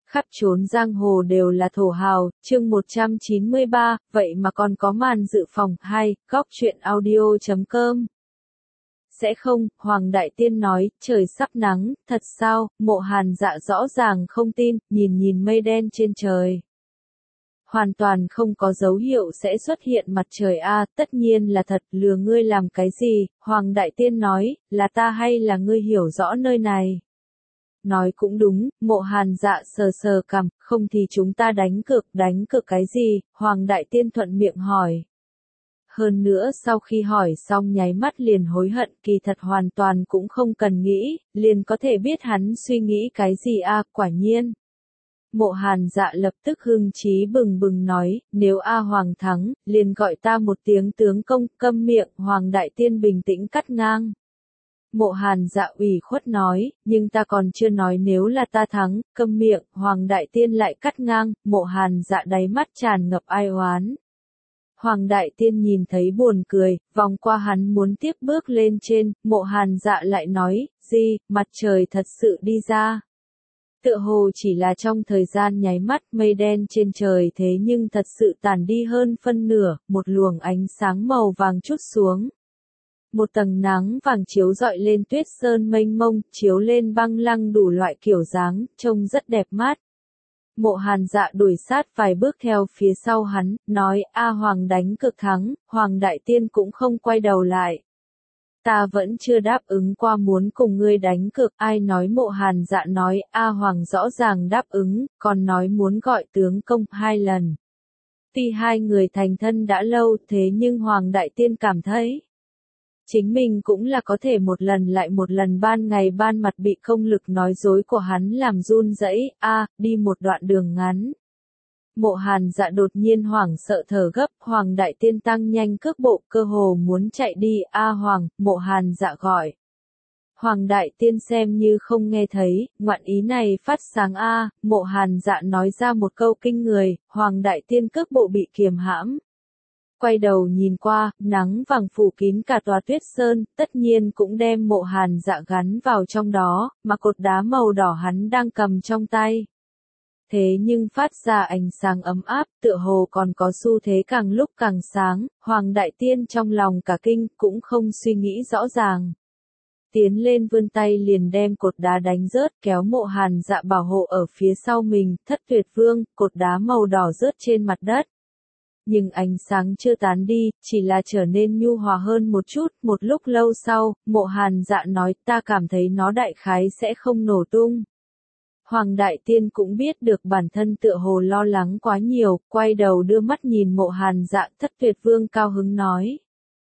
Khắp chốn giang hồ đều là thổ hào, chương 193, vậy mà còn có màn dự phòng. 2, góc truyện audio.com. Sẽ không, Hoàng Đại Tiên nói, trời sắp nắng, thật sao? Mộ Hàn Dạ rõ ràng không tin, nhìn mây đen trên trời. Hoàn toàn không có dấu hiệu sẽ xuất hiện mặt trời a, tất nhiên là thật, lừa ngươi làm cái gì? Hoàng Đại Tiên nói, là ta hay là ngươi hiểu rõ nơi này? Nói cũng đúng, Mộ Hàn Dạ sờ cằm, không thì chúng ta đánh cược cái gì? Hoàng Đại Tiên thuận miệng hỏi. Hơn nữa sau khi hỏi xong nháy mắt liền hối hận, kỳ thật hoàn toàn cũng không cần nghĩ, liền có thể biết hắn suy nghĩ cái gì a, quả nhiên. Mộ Hàn Dạ lập tức hưng trí bừng bừng nói, nếu A Hoàng thắng, liền gọi ta một tiếng tướng công, câm miệng. Hoàng Đại Tiên bình tĩnh cắt ngang. Mộ Hàn Dạ ủy khuất nói, nhưng ta còn chưa nói nếu là ta thắng, câm miệng. Hoàng Đại Tiên lại cắt ngang, Mộ Hàn Dạ đáy mắt tràn ngập ai oán. Hoàng Đại Tiên nhìn thấy buồn cười, vòng qua hắn muốn tiếp bước lên trên, Mộ Hàn Dạ lại nói, gì, mặt trời thật sự đi ra. Tựa hồ chỉ là trong thời gian nháy mắt, mây đen trên trời thế nhưng thật sự tản đi hơn phân nửa, một luồng ánh sáng màu vàng trút xuống. Một tầng nắng vàng chiếu rọi lên tuyết sơn mênh mông, chiếu lên băng lăng đủ loại kiểu dáng, trông rất đẹp mắt. Mộ Hàn Dạ đuổi sát vài bước theo phía sau hắn, nói, A Hoàng đánh cực thắng. Hoàng Đại Tiên cũng không quay đầu lại. Ta vẫn chưa đáp ứng qua muốn cùng ngươi đánh cược, ai nói? Mộ Hàn Dạ nói, A Hoàng rõ ràng đáp ứng, còn nói muốn gọi tướng công 2 lần. Tuy hai người thành thân đã lâu, thế nhưng Hoàng Đại Tiên cảm thấy chính mình cũng là có thể một lần lại một lần ban ngày ban mặt bị công lực nói dối của hắn làm run rẩy. Đi một đoạn đường ngắn. Mộ Hàn Dạ đột nhiên hoảng sợ thở gấp, Hoàng Đại Tiên tăng nhanh cước bộ, cơ hồ muốn chạy đi. Hoàng, Mộ Hàn Dạ gọi. Hoàng Đại Tiên xem như không nghe thấy, ngoạn ý này phát sáng Mộ Hàn Dạ nói ra một câu kinh người, Hoàng Đại Tiên cước bộ bị kiềm hãm. Quay đầu nhìn qua, nắng vàng phủ kín cả tòa tuyết sơn, tất nhiên cũng đem Mộ Hàn Dạ gắn vào trong đó, mà cột đá màu đỏ hắn đang cầm trong tay. Thế nhưng phát ra ánh sáng ấm áp, tựa hồ còn có xu thế càng lúc càng sáng. Hoàng Đại Tiên trong lòng cả kinh, cũng không suy nghĩ rõ ràng. Tiến lên vươn tay liền đem cột đá đánh rớt, kéo Mộ Hàn Dạ bảo hộ ở phía sau mình. Thất Tuyệt Vương, cột đá màu đỏ rớt trên mặt đất. Nhưng ánh sáng chưa tán đi, chỉ là trở nên nhu hòa hơn một chút. Một lúc lâu sau, Mộ Hàn Dạ nói, ta cảm thấy nó đại khái sẽ không nổ tung. Hoàng Đại Tiên cũng biết được bản thân tựa hồ lo lắng quá nhiều, quay đầu đưa mắt nhìn Mộ Hàn Dạ. Thất Tuyệt Vương cao hứng nói.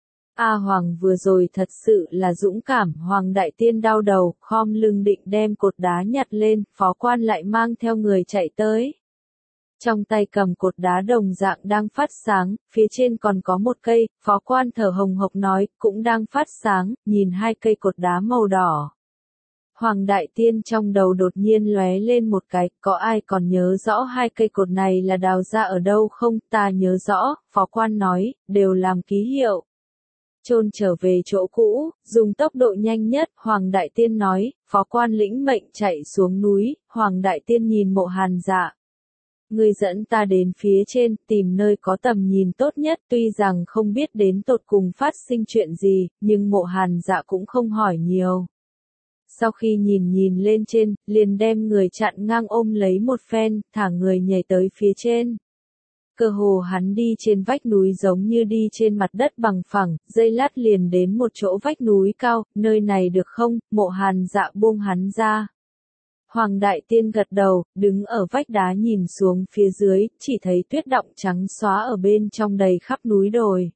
Hoàng vừa rồi thật sự là dũng cảm. Hoàng Đại Tiên đau đầu, khom lưng định đem cột đá nhặt lên, phó quan lại mang theo người chạy tới. Trong tay cầm cột đá đồng dạng đang phát sáng, phía trên còn có một cây, phó quan thở hồng hộc nói, cũng đang phát sáng, nhìn hai cây cột đá màu đỏ. Hoàng Đại Tiên trong đầu đột nhiên lóe lên một cái, có ai còn nhớ rõ hai cây cột này là đào ra ở đâu không? Ta nhớ rõ, phó quan nói, đều làm ký hiệu. Chôn trở về chỗ cũ, dùng tốc độ nhanh nhất. Hoàng Đại Tiên nói, phó quan lĩnh mệnh chạy xuống núi. Hoàng Đại Tiên nhìn Mộ Hàn Dạ. Ngươi dẫn ta đến phía trên, tìm nơi có tầm nhìn tốt nhất. Tuy rằng không biết đến tột cùng phát sinh chuyện gì, nhưng Mộ Hàn Dạ cũng không hỏi nhiều. Sau khi nhìn lên trên, liền đem người chặn ngang ôm lấy một phen, thả người nhảy tới phía trên. Cơ hồ hắn đi trên vách núi giống như đi trên mặt đất bằng phẳng, giây lát liền đến một chỗ vách núi cao, nơi này được không? Mộ Hàn Dạ buông hắn ra. Hoàng Đại Tiên gật đầu, đứng ở vách đá nhìn xuống phía dưới, chỉ thấy tuyết đọng trắng xóa ở bên trong đầy khắp núi đồi.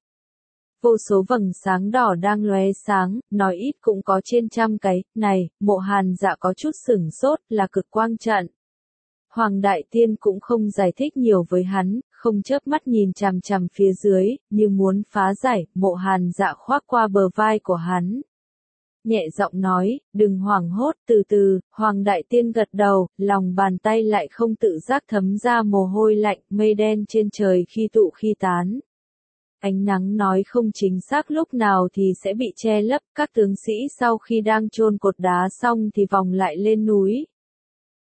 Vô số vầng sáng đỏ đang lóe sáng, nói ít cũng có trên 100 cái. Này, Mộ Hàn Dạ có chút sửng sốt, là cực quang trận. Hoàng Đại Tiên cũng không giải thích nhiều với hắn, không chớp mắt nhìn chằm chằm phía dưới, như muốn phá giải. Mộ Hàn Dạ khoác qua bờ vai của hắn. Nhẹ giọng nói, đừng hoảng hốt, từ từ. Hoàng Đại Tiên gật đầu, lòng bàn tay lại không tự giác thấm ra mồ hôi lạnh. Mây đen trên trời khi tụ khi tán. Ánh nắng nói không chính xác lúc nào thì sẽ bị che lấp. Các tướng sĩ sau khi đang chôn cột đá xong thì vòng lại lên núi.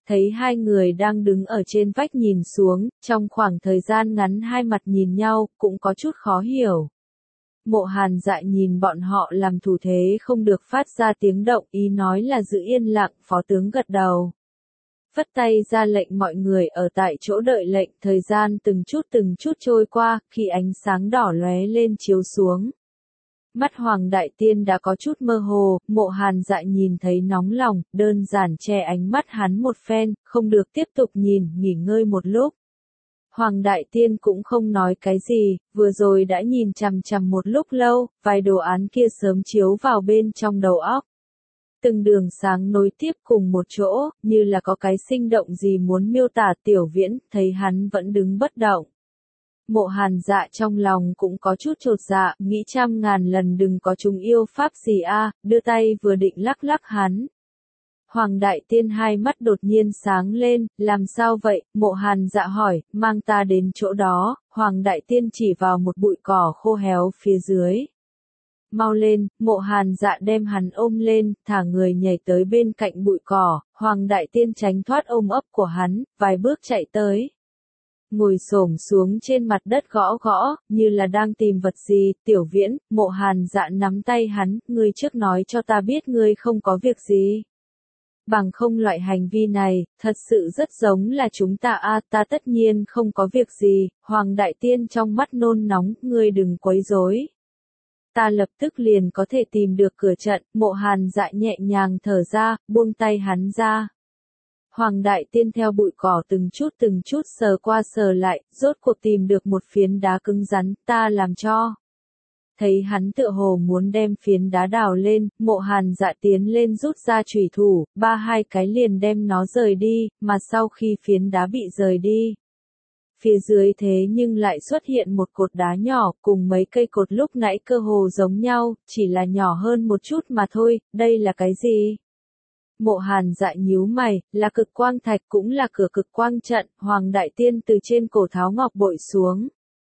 thấy hai người đang đứng ở trên vách nhìn xuống, trong khoảng thời gian ngắn hai mặt nhìn nhau, cũng có chút khó hiểu. Mộ Hàn Dạ nhìn bọn họ làm thủ thế không được phát ra tiếng động, ý nói là giữ yên lặng, phó tướng gật đầu. Phất tay ra lệnh mọi người ở tại chỗ đợi lệnh, thời gian từng chút trôi qua, khi ánh sáng đỏ lóe lên chiếu xuống. Mắt Hoàng Đại Tiên đã có chút mơ hồ, Mộ Hàn Dạ nhìn thấy nóng lòng, đơn giản che ánh mắt hắn một phen, không được tiếp tục nhìn, nghỉ ngơi một lúc. Hoàng Đại Tiên cũng không nói cái gì, vừa rồi đã nhìn chằm chằm một lúc lâu, vài đồ án kia sớm chiếu vào bên trong đầu óc. Từng đường sáng nối tiếp cùng một chỗ, như là có cái sinh động gì muốn miêu tả. Tiểu Viễn, thấy hắn vẫn đứng bất động. Mộ Hàn Dạ trong lòng cũng có chút chột dạ, nghĩ trăm ngàn lần đừng có chúng yêu pháp gì a, đưa tay vừa định lắc lắc hắn. Hoàng Đại Tiên hai mắt đột nhiên sáng lên, làm sao vậy? Mộ Hàn Dạ hỏi, mang ta đến chỗ đó. Hoàng Đại Tiên chỉ vào một bụi cỏ khô héo phía dưới. Mau lên, Mộ Hàn Dạ đem hắn ôm lên, thả người nhảy tới bên cạnh bụi cỏ. Hoàng Đại Tiên tránh thoát ôm ấp của hắn, vài bước chạy tới. Ngồi xổm xuống trên mặt đất gõ gõ, như là đang tìm vật gì. Tiểu Viễn, Mộ Hàn Dạ nắm tay hắn, ngươi trước nói cho ta biết ngươi không có việc gì. Bằng không loại hành vi này, thật sự rất giống là chúng ta ta tất nhiên không có việc gì. Hoàng Đại Tiên trong mắt nôn nóng, ngươi đừng quấy rối. Ta lập tức liền có thể tìm được cửa trận. Mộ Hàn Dạ nhẹ nhàng thở ra, buông tay hắn ra. Hoàng Đại Tiên theo bụi cỏ từng chút sờ qua sờ lại, rốt cuộc tìm được một phiến đá cứng rắn, ta làm cho. Thấy hắn tựa hồ muốn đem phiến đá đào lên, Mộ Hàn Dạ tiến lên rút ra chùy thủ, hai cái liền đem nó rời đi, mà sau khi phiến đá bị rời đi. Phía dưới thế nhưng lại xuất hiện một cột đá nhỏ, cùng mấy cây cột lúc nãy cơ hồ giống nhau, chỉ là nhỏ hơn một chút mà thôi. Đây là cái gì? Mộ Hàn Dạ nhíu mày, là cực quang thạch, cũng là cửa cực quang trận. Hoàng Đại Tiên từ trên cổ tháo ngọc bội xuống.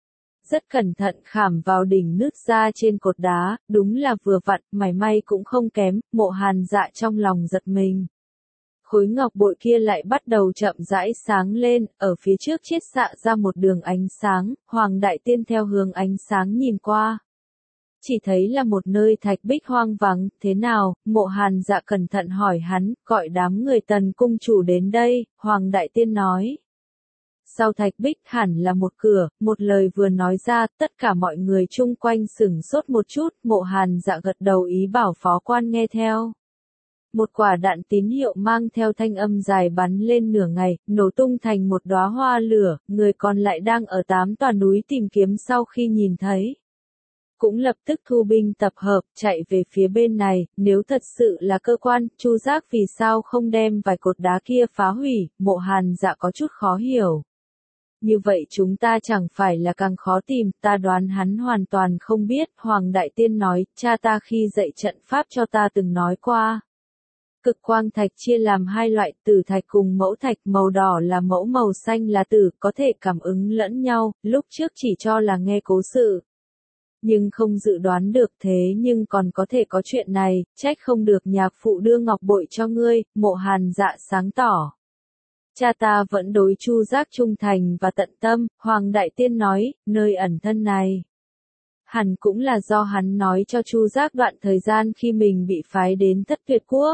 Rất cẩn thận khảm vào đỉnh nứt ra trên cột đá, đúng là vừa vặn, mảy may cũng không kém. Mộ Hàn Dạ trong lòng giật mình. Khối ngọc bội kia lại bắt đầu chậm rãi sáng lên, ở phía trước chiết xạ ra một đường ánh sáng. Hoàng Đại Tiên theo hướng ánh sáng nhìn qua. Chỉ thấy là một nơi thạch bích hoang vắng. Thế nào? Mộ Hàn Dạ cẩn thận hỏi hắn, gọi đám người Tần cung chủ đến đây. Hoàng Đại Tiên nói. Sau thạch bích hẳn là một cửa. Một lời vừa nói ra, tất cả mọi người chung quanh sửng sốt một chút. Mộ Hàn Dạ gật đầu ý bảo phó quan nghe theo. Một quả đạn tín hiệu mang theo thanh âm dài bắn lên nửa ngày, nổ tung thành một đóa hoa lửa. Người còn lại đang ở 8 tòa núi tìm kiếm sau khi nhìn thấy. Cũng lập tức thu binh tập hợp, chạy về phía bên này. Nếu thật sự là cơ quan, Chu Giác vì sao không đem vài cột đá kia phá hủy? Mộ Hàn Dạ có chút khó hiểu. Như vậy chúng ta chẳng phải là càng khó tìm. Ta đoán hắn hoàn toàn không biết. Hoàng Đại Tiên nói, cha ta khi dạy trận pháp cho ta từng nói qua. Cực quang thạch chia làm hai loại, tử thạch cùng mẫu thạch. Màu đỏ là mẫu, màu xanh là tử, có thể cảm ứng lẫn nhau. Lúc trước chỉ cho là nghe cố sự, nhưng không dự đoán được, thế nhưng còn có thể có chuyện này. Trách không được nhạc phụ đưa ngọc bội cho ngươi. Mộ Hàn Dạ sáng tỏ. Cha ta vẫn đối Chu Giác trung thành và tận tâm. Hoàng Đại Tiên nói, nơi ẩn thân này hẳn cũng là do hắn nói cho Chu Giác đoạn thời gian khi mình bị phái đến Thất Tuyệt Quốc.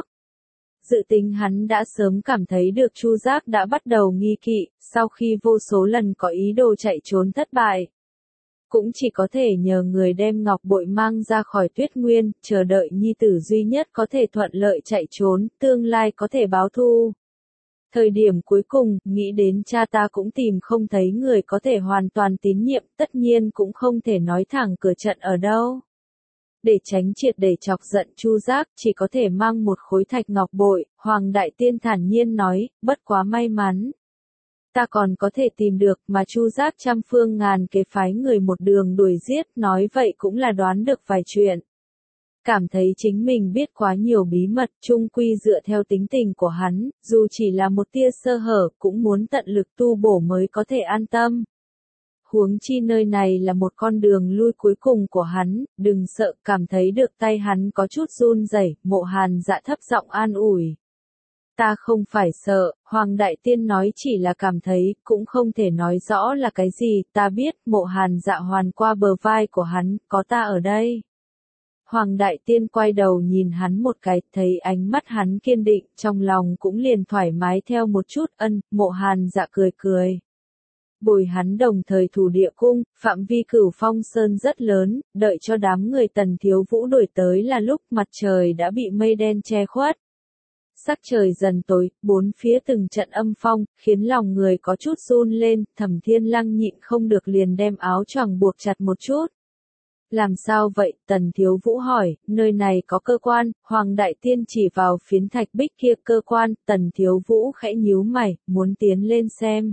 Dự tính hắn đã sớm cảm thấy được Chu Giác đã bắt đầu nghi kỵ, sau khi vô số lần có ý đồ chạy trốn thất bại. Cũng chỉ có thể nhờ người đem ngọc bội mang ra khỏi Tuyết Nguyên, chờ đợi nhi tử duy nhất có thể thuận lợi chạy trốn, tương lai có thể báo thù. Thời điểm cuối cùng, nghĩ đến cha ta cũng tìm không thấy người có thể hoàn toàn tín nhiệm, tất nhiên cũng không thể nói thẳng cửa trận ở đâu. Để tránh triệt để chọc giận Chu Giác, chỉ có thể mang một khối thạch ngọc bội. Hoàng Đại Tiên thản nhiên nói, bất quá may mắn. Ta còn có thể tìm được, mà Chu Giác trăm phương ngàn kế phái người một đường đuổi giết, nói vậy cũng là đoán được vài chuyện. Cảm thấy chính mình biết quá nhiều bí mật, chung quy dựa theo tính tình của hắn, dù chỉ là một tia sơ hở, cũng muốn tận lực tu bổ mới có thể an tâm. Huống chi nơi này là một con đường lui cuối cùng của hắn, đừng sợ. Cảm thấy được tay hắn có chút run rẩy, Mộ Hàn Dạ thấp giọng an ủi. Ta không phải sợ, Hoàng Đại Tiên nói chỉ là cảm thấy, cũng không thể nói rõ là cái gì, ta biết, Mộ Hàn Dạ hoàn qua bờ vai của hắn, có ta ở đây. Hoàng Đại Tiên quay đầu nhìn hắn một cái, thấy ánh mắt hắn kiên định, trong lòng cũng liền thoải mái theo một chút, Mộ Hàn Dạ cười cười. Bồi hắn đồng thời thủ địa cung, phạm vi Cửu Phong Sơn rất lớn, đợi cho đám người Tần Thiếu Vũ đuổi tới là lúc mặt trời đã bị mây đen che khuất. Sắc trời dần tối, bốn phía từng trận âm phong, khiến lòng người có chút run lên, Thẩm Thiên Lăng nhịn không được liền đem áo choàng buộc chặt một chút. Làm sao vậy? Tần Thiếu Vũ hỏi, nơi này có cơ quan, Hoàng Đại Tiên chỉ vào phiến thạch bích kia cơ quan, Tần Thiếu Vũ khẽ nhíu mày, muốn tiến lên xem.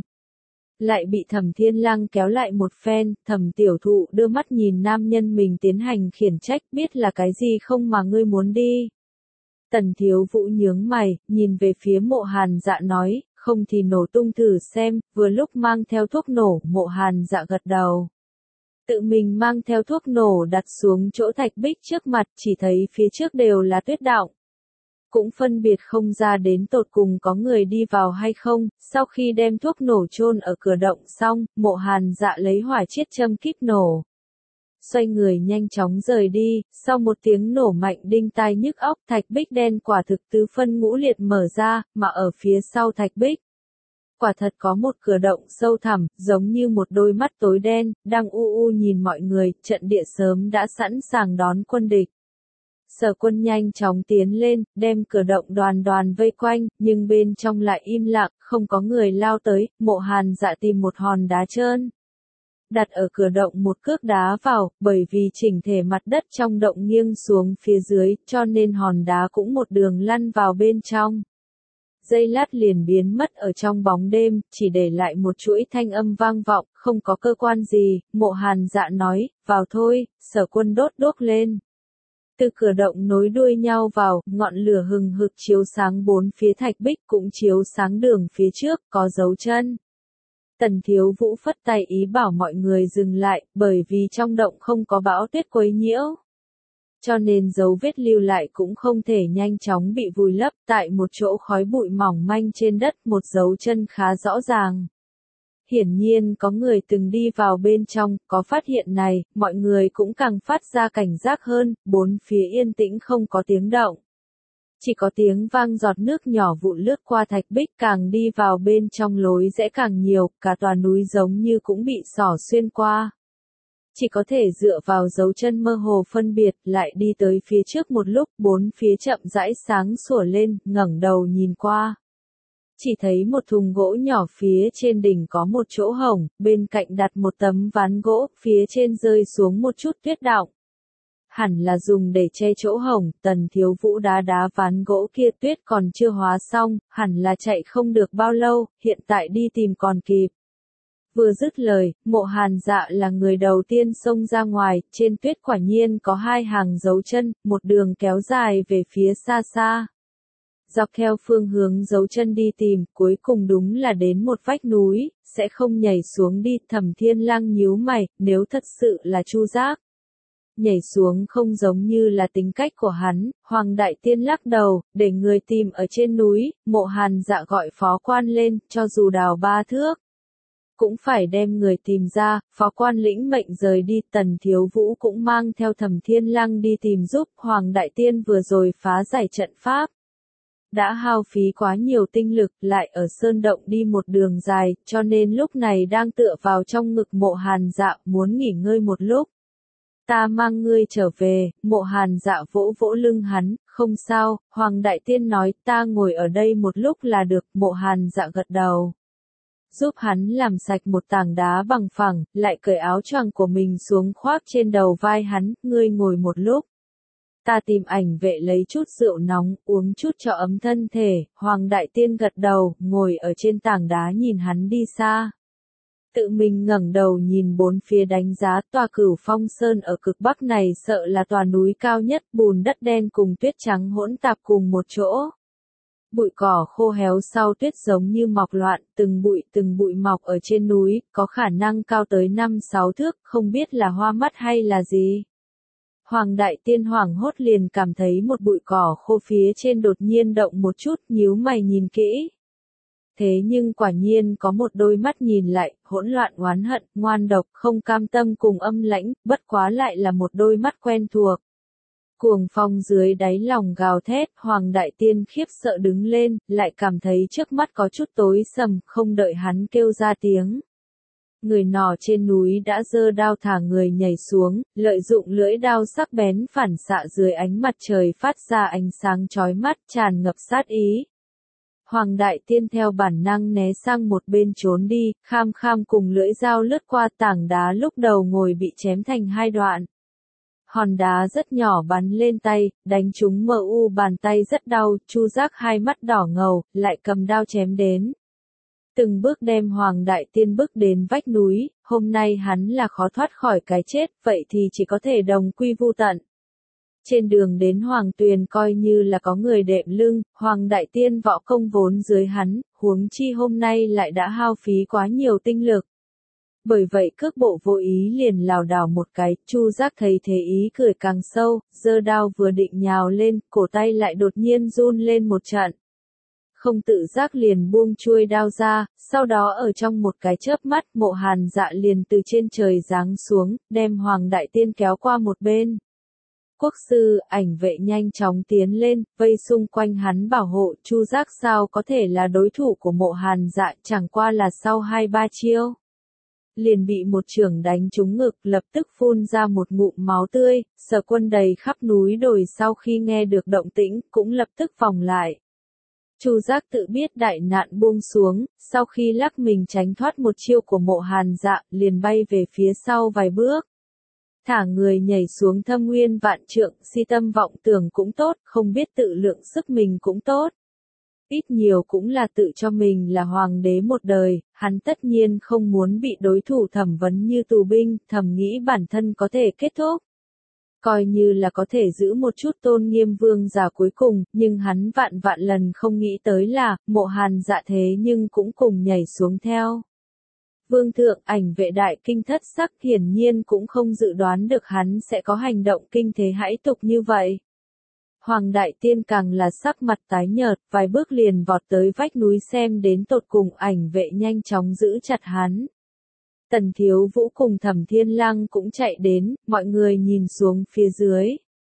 Lại bị Thẩm Thiên Lăng kéo lại một phen, Thẩm Tiểu Thụ đưa mắt nhìn nam nhân mình tiến hành khiển trách, biết là cái gì không mà ngươi muốn đi. Tần Thiếu Vũ nhướng mày, nhìn về phía Mộ Hàn Dạ nói, không thì nổ tung thử xem, vừa lúc mang theo thuốc nổ, Mộ Hàn Dạ gật đầu. Tự mình mang theo thuốc nổ đặt xuống chỗ thạch bích trước mặt, chỉ thấy phía trước đều là tuyết đọng. Cũng phân biệt không ra đến tột cùng có người đi vào hay không, sau khi đem thuốc nổ chôn ở cửa động xong, Mộ Hàn Dạ lấy hỏa chiết châm kíp nổ. Xoay người nhanh chóng rời đi, sau một tiếng nổ mạnh đinh tai nhức óc, thạch bích đen quả thực tứ phân ngũ liệt mở ra, mà ở phía sau thạch bích. Quả thật có một cửa động sâu thẳm, giống như một đôi mắt tối đen, đang u nhìn mọi người, trận địa sớm đã sẵn sàng đón quân địch. Sở Quân nhanh chóng tiến lên, đem cửa động đoàn đoàn vây quanh, nhưng bên trong lại im lặng, không có người lao tới, Mộ Hàn Dạ tìm một hòn đá trơn. Đặt ở cửa động một cước đá vào, bởi vì chỉnh thể mặt đất trong động nghiêng xuống phía dưới, cho nên hòn đá cũng một đường lăn vào bên trong. Giây lát liền biến mất ở trong bóng đêm, chỉ để lại một chuỗi thanh âm vang vọng, không có cơ quan gì, Mộ Hàn Dạ nói, vào thôi, Sở Quân đốt đuốc lên. Từ cửa động nối đuôi nhau vào, ngọn lửa hừng hực chiếu sáng bốn phía thạch bích cũng chiếu sáng đường phía trước, có dấu chân. Tần Thiếu Vũ phất tay ý bảo mọi người dừng lại, bởi vì trong động không có bão tuyết quấy nhiễu. Cho nên dấu vết lưu lại cũng không thể nhanh chóng bị vùi lấp, tại một chỗ khói bụi mỏng manh trên đất một dấu chân khá rõ ràng. Hiển nhiên có người từng đi vào bên trong, có phát hiện này, mọi người cũng càng phát ra cảnh giác hơn, bốn phía yên tĩnh không có tiếng động. Chỉ có tiếng vang giọt nước nhỏ vụn lướt qua thạch bích, càng đi vào bên trong lối rẽ càng nhiều, cả tòa núi giống như cũng bị xỏ xuyên qua. Chỉ có thể dựa vào dấu chân mơ hồ phân biệt, lại đi tới phía trước một lúc, bốn phía chậm rãi sáng sủa lên, ngẩng đầu nhìn qua. Chỉ thấy một thùng gỗ nhỏ phía trên đỉnh có một chỗ hổng, bên cạnh đặt một tấm ván gỗ, phía trên rơi xuống một chút tuyết đọng. Hẳn là dùng để che chỗ hổng, Tần Thiếu Vũ đá ván gỗ kia tuyết còn chưa hóa xong, hẳn là chạy không được bao lâu, hiện tại đi tìm còn kịp. Vừa dứt lời, Mộ Hàn Dạ là người đầu tiên xông ra ngoài, trên tuyết quả nhiên có hai hàng dấu chân, một đường kéo dài về phía xa xa. Dọc theo phương hướng dấu chân đi tìm, cuối cùng đúng là đến một vách núi, sẽ không nhảy xuống đi, Thẩm Thiên Lăng nhíu mày, nếu thật sự là Chu Giác. Nhảy xuống không giống như là tính cách của hắn, Hoàng Đại Tiên lắc đầu, để người tìm ở trên núi, Mộ Hàn Dạ gọi phó quan lên, cho dù đào 3 thước. Cũng phải đem người tìm ra, phó quan lĩnh mệnh rời đi, Tần Thiếu Vũ cũng mang theo Thẩm Thiên Lăng đi tìm giúp, Hoàng Đại Tiên vừa rồi phá giải trận pháp. Đã hao phí quá nhiều tinh lực, lại ở sơn động đi một đường dài, cho nên lúc này đang tựa vào trong ngực Mộ Hàn Dạ, muốn nghỉ ngơi một lúc. Ta mang ngươi trở về, Mộ Hàn Dạ vỗ vỗ lưng hắn, không sao, Hoàng Đại Tiên nói, ta ngồi ở đây một lúc là được, Mộ Hàn Dạ gật đầu. Giúp hắn làm sạch một tảng đá bằng phẳng, lại cởi áo choàng của mình xuống khoác trên đầu vai hắn, ngươi ngồi một lúc. Ta tìm ảnh vệ lấy chút rượu nóng, uống chút cho ấm thân thể, Hoàng Đại Tiên gật đầu, ngồi ở trên tảng đá nhìn hắn đi xa. Tự mình ngẩng đầu nhìn bốn phía đánh giá tòa Cửu Phong Sơn ở cực bắc này sợ là tòa núi cao nhất, bùn đất đen cùng tuyết trắng hỗn tạp cùng một chỗ. Bụi cỏ khô héo sau tuyết giống như mọc loạn, từng bụi mọc ở trên núi, có khả năng cao tới 5-6 thước, không biết là hoa mắt hay là gì. Hoàng đại tiên hoảng hốt liền cảm thấy một bụi cỏ khô phía trên đột nhiên động một chút, nhíu mày nhìn kỹ. Thế nhưng quả nhiên có một đôi mắt nhìn lại, hỗn loạn oán hận, ngoan độc, không cam tâm cùng âm lãnh, bất quá lại là một đôi mắt quen thuộc. Cuồng phong dưới đáy lòng gào thét, Hoàng đại tiên khiếp sợ đứng lên, lại cảm thấy trước mắt có chút tối sầm, không đợi hắn kêu ra tiếng. Người nọ trên núi đã giơ đao thả người nhảy xuống, lợi dụng lưỡi đao sắc bén phản xạ dưới ánh mặt trời phát ra ánh sáng chói mắt, tràn ngập sát ý. Hoàng đại tiên theo bản năng né sang một bên trốn đi, kham kham cùng lưỡi dao lướt qua tảng đá lúc đầu ngồi bị chém thành hai đoạn. Hòn đá rất nhỏ bắn lên tay, đánh trúng mờ u bàn tay rất đau, Chu Giác hai mắt đỏ ngầu, lại cầm đao chém đến. Từng bước đem Hoàng đại tiên bước đến vách núi, hôm nay hắn là khó thoát khỏi cái chết, vậy thì chỉ có thể đồng quy vu tận. Trên đường đến Hoàng Tuyền coi như là có người đệm lưng, Hoàng đại tiên võ công vốn dưới hắn, huống chi hôm nay lại đã hao phí quá nhiều tinh lực. Bởi vậy cước bộ vô ý liền lảo đảo một cái, Chu Giác thấy thế ý cười càng sâu, giơ đao vừa định nhào lên, cổ tay lại đột nhiên run lên một trận. Không tự giác liền buông chuôi đao ra, sau đó ở trong một cái chớp mắt Mộ Hàn Dạ liền từ trên trời giáng xuống, đem Hoàng đại tiên kéo qua một bên. Quốc sư, Ảnh Vệ nhanh chóng tiến lên, vây xung quanh hắn bảo hộ, Chu Giác sao có thể là đối thủ của Mộ Hàn Dạ, chẳng qua là sau 2-3 chiêu. Liền bị một chưởng đánh trúng ngực, lập tức phun ra một ngụm máu tươi, Sở Quân đầy khắp núi đồi sau khi nghe được động tĩnh, cũng lập tức vòng lại. Chu Giác tự biết đại nạn buông xuống, sau khi lắc mình tránh thoát một chiêu của Mộ Hàn Dạ, liền bay về phía sau vài bước. Thả người nhảy xuống thâm nguyên vạn trượng, si tâm vọng tưởng cũng tốt, không biết tự lượng sức mình cũng tốt. Ít nhiều cũng là tự cho mình là hoàng đế một đời, hắn tất nhiên không muốn bị đối thủ thẩm vấn như tù binh, thầm nghĩ bản thân có thể kết thúc. Coi như là có thể giữ một chút tôn nghiêm vương giả cuối cùng, nhưng hắn vạn vạn lần không nghĩ tới là, Mộ Hàn Dạ thế nhưng cũng cùng nhảy xuống theo. Vương thượng, Ảnh Vệ đại kinh thất sắc, hiển nhiên cũng không dự đoán được hắn sẽ có hành động kinh thế hãi tục như vậy. Hoàng đại tiên càng là sắc mặt tái nhợt, vài bước liền vọt tới vách núi xem đến tột cùng, Ảnh Vệ nhanh chóng giữ chặt hắn. Tần Thiếu Vũ cùng Thẩm Thiên Lăng cũng chạy đến, mọi người nhìn xuống phía dưới.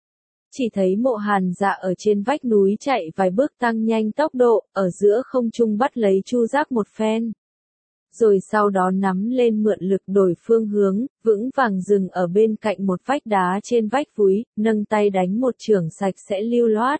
Chỉ thấy Mộ Hàn Dạ ở trên vách núi chạy vài bước tăng nhanh tốc độ, ở giữa không trung bắt lấy Chu Giác một phen. Rồi sau đó nắm lên mượn lực đổi phương hướng, vững vàng dừng ở bên cạnh một vách đá trên vách núi, nâng tay đánh một chưởng sạch sẽ lưu loát.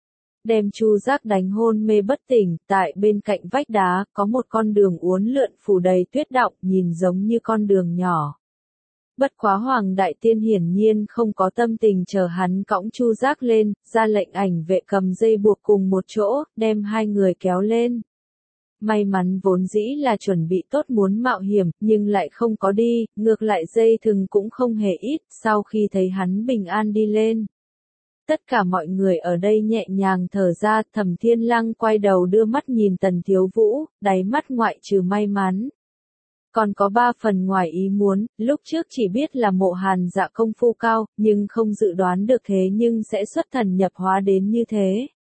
Đem Chu Giác đánh hôn mê bất tỉnh, tại bên cạnh vách đá, có một con đường uốn lượn phủ đầy tuyết đọng, nhìn giống như con đường nhỏ. Bất quá Hoàng đại tiên hiển nhiên không có tâm tình chờ hắn cõng Chu Giác lên, ra lệnh Ảnh Vệ cầm dây buộc cùng một chỗ, đem hai người kéo lên. May mắn vốn dĩ là chuẩn bị tốt muốn mạo hiểm, nhưng lại không có đi, ngược lại dây thừng cũng không hề ít, sau khi thấy hắn bình an đi lên. Tất cả mọi người ở đây nhẹ nhàng thở ra, Thẩm Thiên Lăng quay đầu đưa mắt nhìn Tần Thiếu Vũ, đáy mắt ngoại trừ may mắn. Còn có 3 phần ngoài ý muốn, lúc trước chỉ biết là Mộ Hàn Dạ công phu cao, nhưng không dự đoán được thế nhưng sẽ xuất thần nhập hóa đến như thế.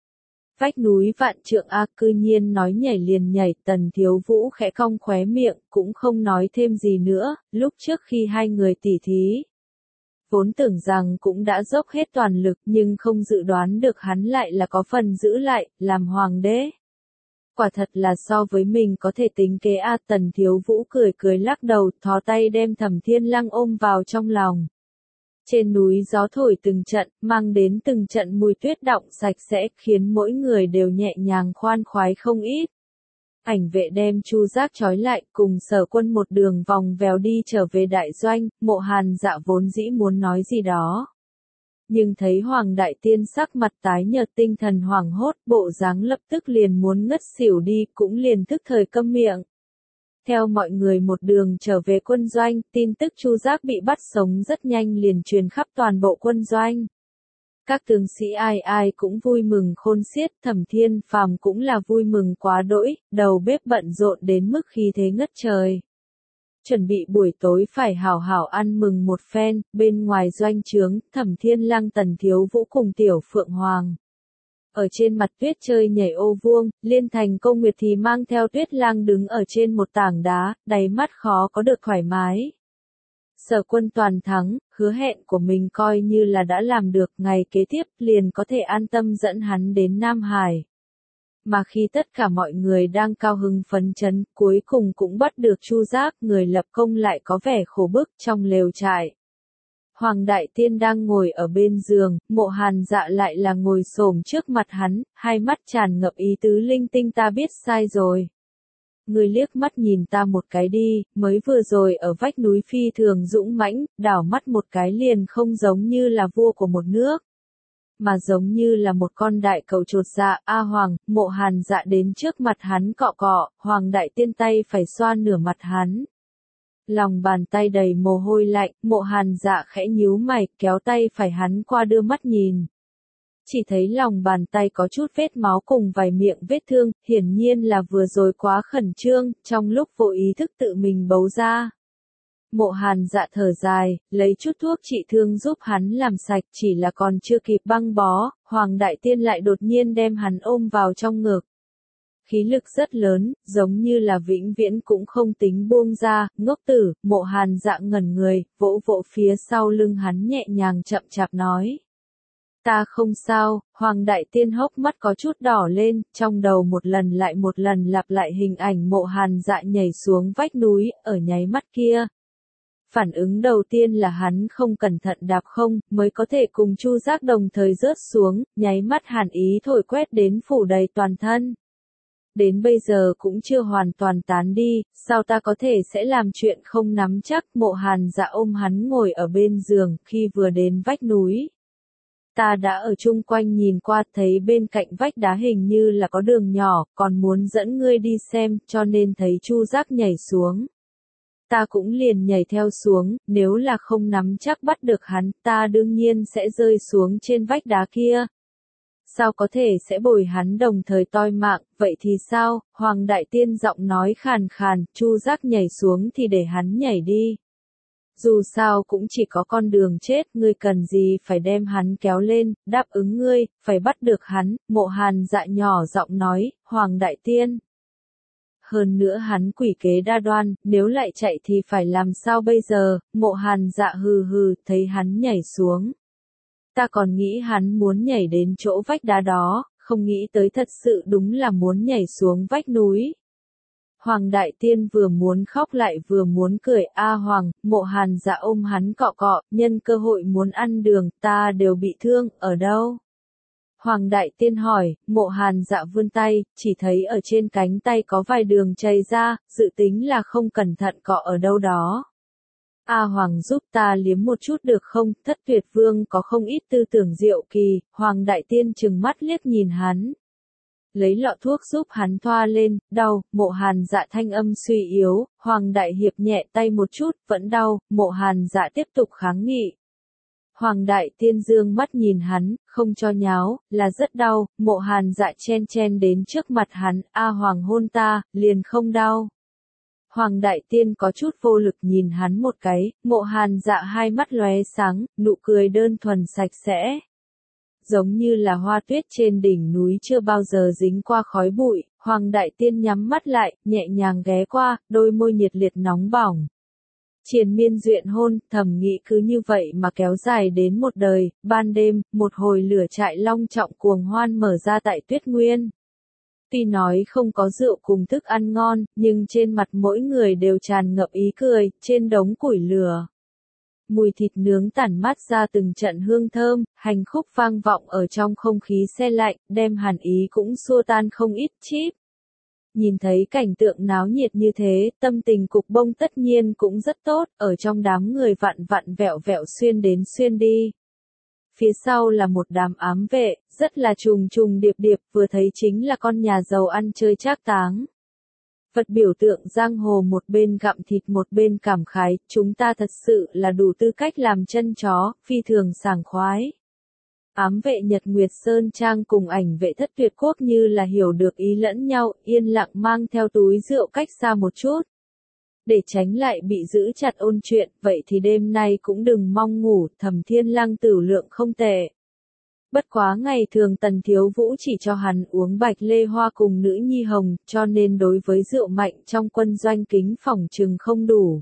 Vách núi vạn trượng a, cư nhiên nói nhảy liền nhảy, Tần Thiếu Vũ khẽ cong khóe miệng, cũng không nói thêm gì nữa, lúc trước khi hai người tỉ thí. Vốn tưởng rằng cũng đã dốc hết toàn lực nhưng không dự đoán được hắn lại là có phần giữ lại, làm hoàng đế. Quả thật là so với mình có thể tính kế a, Tần Thiếu Vũ cười cười lắc đầu, thò tay đem Thẩm Thiên Lăng ôm vào trong lòng. Trên núi gió thổi từng trận, mang đến từng trận mùi tuyết đọng sạch sẽ, khiến mỗi người đều nhẹ nhàng khoan khoái không ít. Ảnh Vệ đem Chu Giác trói lại, cùng Sở Quân một đường vòng vèo đi trở về đại doanh, Mộ Hàn Dạ vốn dĩ muốn nói gì đó. Nhưng thấy Hoàng đại tiên sắc mặt tái nhợt, tinh thần hoảng hốt, bộ dáng lập tức liền muốn ngất xỉu đi, cũng liền thức thời câm miệng. Theo mọi người một đường trở về quân doanh, tin tức Chu Giác bị bắt sống rất nhanh liền truyền khắp toàn bộ quân doanh. Các tướng sĩ ai ai cũng vui mừng khôn xiết, Thẩm Thiên Phàm cũng là vui mừng quá đỗi, đầu bếp bận rộn đến mức khí thế ngất trời. chuẩn bị buổi tối phải hảo hảo ăn mừng một phen. Bên ngoài doanh trướng, Thẩm Thiên Lăng Tần Thiếu Vũ cùng Tiểu Phượng Hoàng ở trên mặt tuyết chơi nhảy ô vuông, Liên Thành Công Nguyệt thì mang theo Tuyết Lang đứng ở trên một tảng đá, đáy mắt khó có được thoải mái. Sở Quân toàn thắng, hứa hẹn của mình coi như là đã làm được, ngày kế tiếp liền có thể an tâm dẫn hắn đến Nam Hải. Mà khi tất cả mọi người đang cao hứng phấn chấn, cuối cùng cũng bắt được Chu Giác, người lập công lại có vẻ khổ bức trong lều trại. Hoàng Đại Tiên đang ngồi ở bên giường, Mộ Hàn Dạ lại là ngồi xổm trước mặt hắn, hai mắt tràn ngập ý tứ linh tinh, ta biết sai rồi. Ngươi liếc mắt nhìn ta một cái đi, mới vừa rồi ở vách núi phi thường dũng mãnh, đảo mắt một cái liền không giống như là vua của một nước, mà giống như là một con đại cẩu chột dạ. A Hoàng, Mộ Hàn Dạ đến trước mặt hắn cọ cọ, Hoàng Đại Tiên tay phải xoa nửa mặt hắn. Lòng bàn tay đầy mồ hôi lạnh, Mộ Hàn Dạ khẽ nhíu mày, kéo tay phải hắn qua đưa mắt nhìn. Chỉ thấy lòng bàn tay có chút vết máu cùng vài miệng vết thương, hiển nhiên là vừa rồi quá khẩn trương, trong lúc vô ý thức tự mình bấu ra. Mộ Hàn Dạ thở dài, lấy chút thuốc trị thương giúp hắn làm sạch, chỉ là còn chưa kịp băng bó, Hoàng Đại Tiên lại đột nhiên đem hắn ôm vào trong ngực. Khí lực rất lớn, giống như là vĩnh viễn cũng không tính buông ra. Ngốc tử, Mộ Hàn Dạ ngẩn người, vỗ vỗ phía sau lưng hắn nhẹ nhàng chậm chạp nói. Ta không sao. Hoàng Đại Tiên hốc mắt có chút đỏ lên, trong đầu một lần lại một lần lặp lại hình ảnh Mộ Hàn Dạ nhảy xuống vách núi, ở nháy mắt kia. Phản ứng đầu tiên là hắn không cẩn thận đạp không, mới có thể cùng Chu Giác đồng thời rớt xuống, nháy mắt hàn ý thổi quét đến phủ đầy toàn thân. Đến bây giờ cũng chưa hoàn toàn tán đi, sao ta có thể sẽ làm chuyện không nắm chắc. Mộ Hàn Dạ ôm hắn ngồi ở bên giường, khi vừa đến vách núi. Ta đã ở chung quanh nhìn qua, thấy bên cạnh vách đá hình như là có đường nhỏ, còn muốn dẫn ngươi đi xem, cho nên thấy Chu Giác nhảy xuống. Ta cũng liền nhảy theo xuống, nếu là không nắm chắc bắt được hắn, ta đương nhiên sẽ rơi xuống trên vách đá kia. Sao có thể sẽ bồi hắn đồng thời toi mạng, vậy thì sao? Hoàng Đại Tiên giọng nói khàn khàn, Chu Giác nhảy xuống thì để hắn nhảy đi. Dù sao cũng chỉ có con đường chết, ngươi cần gì phải đem hắn kéo lên, đáp ứng ngươi, phải bắt được hắn. Mộ Hàn Dạ nhỏ giọng nói, Hoàng Đại Tiên. Hơn nữa hắn quỷ kế đa đoan, nếu lại chạy thì phải làm sao bây giờ? Mộ Hàn Dạ hừ hừ, thấy hắn nhảy xuống. Ta còn nghĩ hắn muốn nhảy đến chỗ vách đá đó, không nghĩ tới thật sự đúng là muốn nhảy xuống vách núi. Hoàng Đại Tiên vừa muốn khóc lại vừa muốn cười. A Hoàng, Mộ Hàn Dạ ôm hắn cọ cọ, nhân cơ hội muốn ăn đường, ta đều bị thương, ở đâu? Hoàng Đại Tiên hỏi. Mộ Hàn Dạ vươn tay, chỉ thấy ở trên cánh tay có vài đường chảy ra, dự tính là không cẩn thận cọ ở đâu đó. A Hoàng giúp ta liếm một chút được không? Thất Tuyệt Vương có không ít tư tưởng diệu kỳ. Hoàng Đại Tiên trừng mắt liếc nhìn hắn. Lấy lọ thuốc giúp hắn thoa lên, đau. Mộ Hàn Dạ thanh âm suy yếu. Hoàng Đại Hiệp nhẹ tay một chút, vẫn đau. Mộ Hàn Dạ tiếp tục kháng nghị. Hoàng Đại Tiên dương mắt nhìn hắn, không cho nháo, là rất đau. Mộ Hàn Dạ chen chen đến trước mặt hắn. A Hoàng hôn ta, liền không đau. Hoàng Đại Tiên có chút vô lực nhìn hắn một cái, Mộ Hàn Dạ hai mắt lóe sáng, nụ cười đơn thuần sạch sẽ. Giống như là hoa tuyết trên đỉnh núi chưa bao giờ dính qua khói bụi. Hoàng Đại Tiên nhắm mắt lại, nhẹ nhàng ghé qua, đôi môi nhiệt liệt nóng bỏng. Triền miên duyện hôn, thầm nghĩ cứ như vậy mà kéo dài đến một đời. Ban đêm, một hồi lửa trại long trọng cuồng hoan mở ra tại Tuyết Nguyên. Tuy nói không có rượu cùng thức ăn ngon, nhưng trên mặt mỗi người đều tràn ngập ý cười, trên đống củi lửa. Mùi thịt nướng tản mát ra từng trận hương thơm, hành khúc vang vọng ở trong không khí se lạnh, đem hàn ý cũng xua tan không ít chíp. Nhìn thấy cảnh tượng náo nhiệt như thế, tâm tình Cục Bông tất nhiên cũng rất tốt, ở trong đám người vặn vặn vẹo vẹo xuyên đến xuyên đi. Phía sau là một đám ám vệ, rất là trùng trùng điệp điệp, vừa thấy chính là con nhà giàu ăn chơi trác táng. Vật biểu tượng giang hồ một bên gặm thịt một bên cảm khái, chúng ta thật sự là đủ tư cách làm chân chó, phi thường sảng khoái. Ám vệ Nhật Nguyệt Sơn Trang cùng ảnh vệ Thất Tuyệt Quốc như là hiểu được ý lẫn nhau, yên lặng mang theo túi rượu cách xa một chút. Để tránh lại bị giữ chặt ôn chuyện, vậy thì đêm nay cũng đừng mong ngủ, Thẩm Thiên Lăng tửu lượng không tệ. Bất quá ngày thường Tần Thiếu Vũ chỉ cho hắn uống bạch lê hoa cùng nữ nhi hồng, cho nên đối với rượu mạnh trong quân doanh kính phỏng chừng không đủ.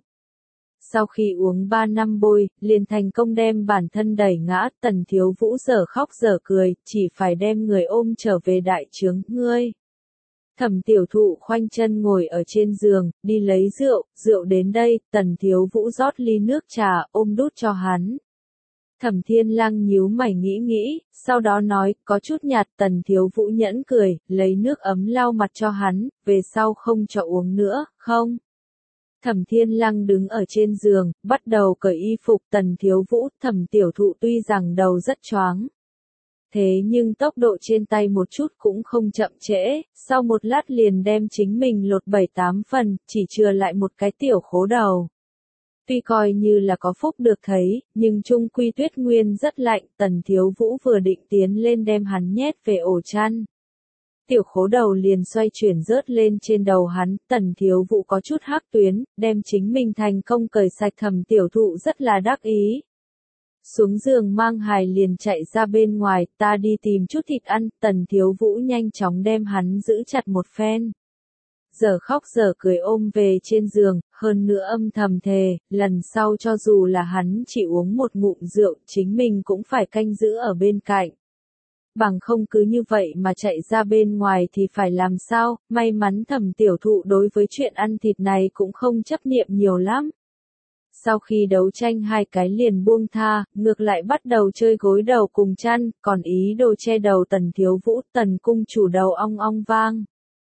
Sau khi uống 3 năm bôi, liền thành công đem bản thân đẩy ngã, Tần Thiếu Vũ dở khóc dở cười, chỉ phải đem người ôm trở về đại trướng, ngươi. Thẩm Tiểu Thụ khoanh chân ngồi ở trên giường, đi lấy rượu, rượu đến đây, Tần Thiếu Vũ rót ly nước trà, ôm đút cho hắn. Thẩm Thiên Lăng nhíu mày nghĩ, sau đó nói, có chút nhạt, Tần Thiếu Vũ nhẫn cười, lấy nước ấm lau mặt cho hắn, về sau không cho uống nữa, không? Thẩm Thiên Lăng đứng ở trên giường, bắt đầu cởi y phục. Tần Thiếu Vũ, Thẩm Tiểu Thụ tuy rằng đầu rất choáng. Thế nhưng tốc độ trên tay một chút cũng không chậm trễ, sau một lát liền đem chính mình lột 7-8 phần, chỉ chừa lại một cái tiểu khố đầu. Tuy coi như là có phúc được thấy, nhưng chung quy tuyết nguyên rất lạnh, Tần Thiếu Vũ vừa định tiến lên đem hắn nhét về ổ chăn. Tiểu khố đầu liền xoay chuyển rớt lên trên đầu hắn, Tần Thiếu Vũ có chút hắc tuyến, đem chính mình thành công cởi sạch. Thẩm Tiểu Thụ rất là đắc ý. Xuống giường mang hài liền chạy ra bên ngoài, ta đi tìm chút thịt ăn, Tần Thiếu Vũ nhanh chóng đem hắn giữ chặt một phen. Giờ khóc giờ cười ôm về trên giường, hơn nữa âm thầm thề, lần sau cho dù là hắn chỉ uống một ngụm rượu, chính mình cũng phải canh giữ ở bên cạnh. Bằng không cứ như vậy mà chạy ra bên ngoài thì phải làm sao, may mắn Thẩm Tiểu Thụ đối với chuyện ăn thịt này cũng không chấp niệm nhiều lắm. Sau khi đấu tranh hai cái liền buông tha, ngược lại bắt đầu chơi gối đầu cùng chăn, còn ý đồ che đầu Tần Thiếu Vũ, Tần cung chủ đầu ong ong vang.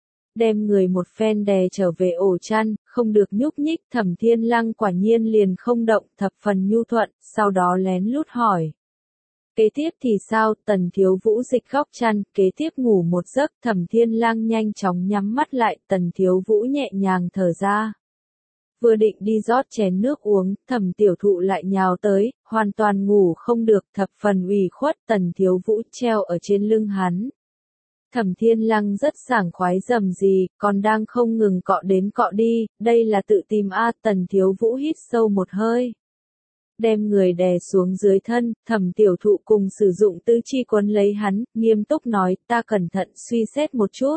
Đem người một phen đè trở về ổ chăn, không được nhúc nhích. Thẩm Thiên Lăng quả nhiên liền không động, thập phần nhu thuận, sau đó lén lút hỏi. Kế tiếp thì sao? Tần Thiếu Vũ dịch góc chăn, kế tiếp ngủ một giấc. Thẩm Thiên Lăng nhanh chóng nhắm mắt lại, Tần Thiếu Vũ nhẹ nhàng thở ra. Vừa định đi rót chén nước uống, Thẩm Tiểu Thụ lại nhào tới, hoàn toàn ngủ không được, thập phần ủy khuất. Tần Thiếu Vũ treo ở trên lưng hắn. Thẩm Thiên Lăng rất sảng khoái rầm gì, còn đang không ngừng cọ đến cọ đi, đây là tự tìm a. Tần Thiếu Vũ hít sâu một hơi. Đem người đè xuống dưới thân, Thẩm Tiểu Thụ cùng sử dụng tứ chi quấn lấy hắn, nghiêm túc nói, ta cẩn thận suy xét một chút.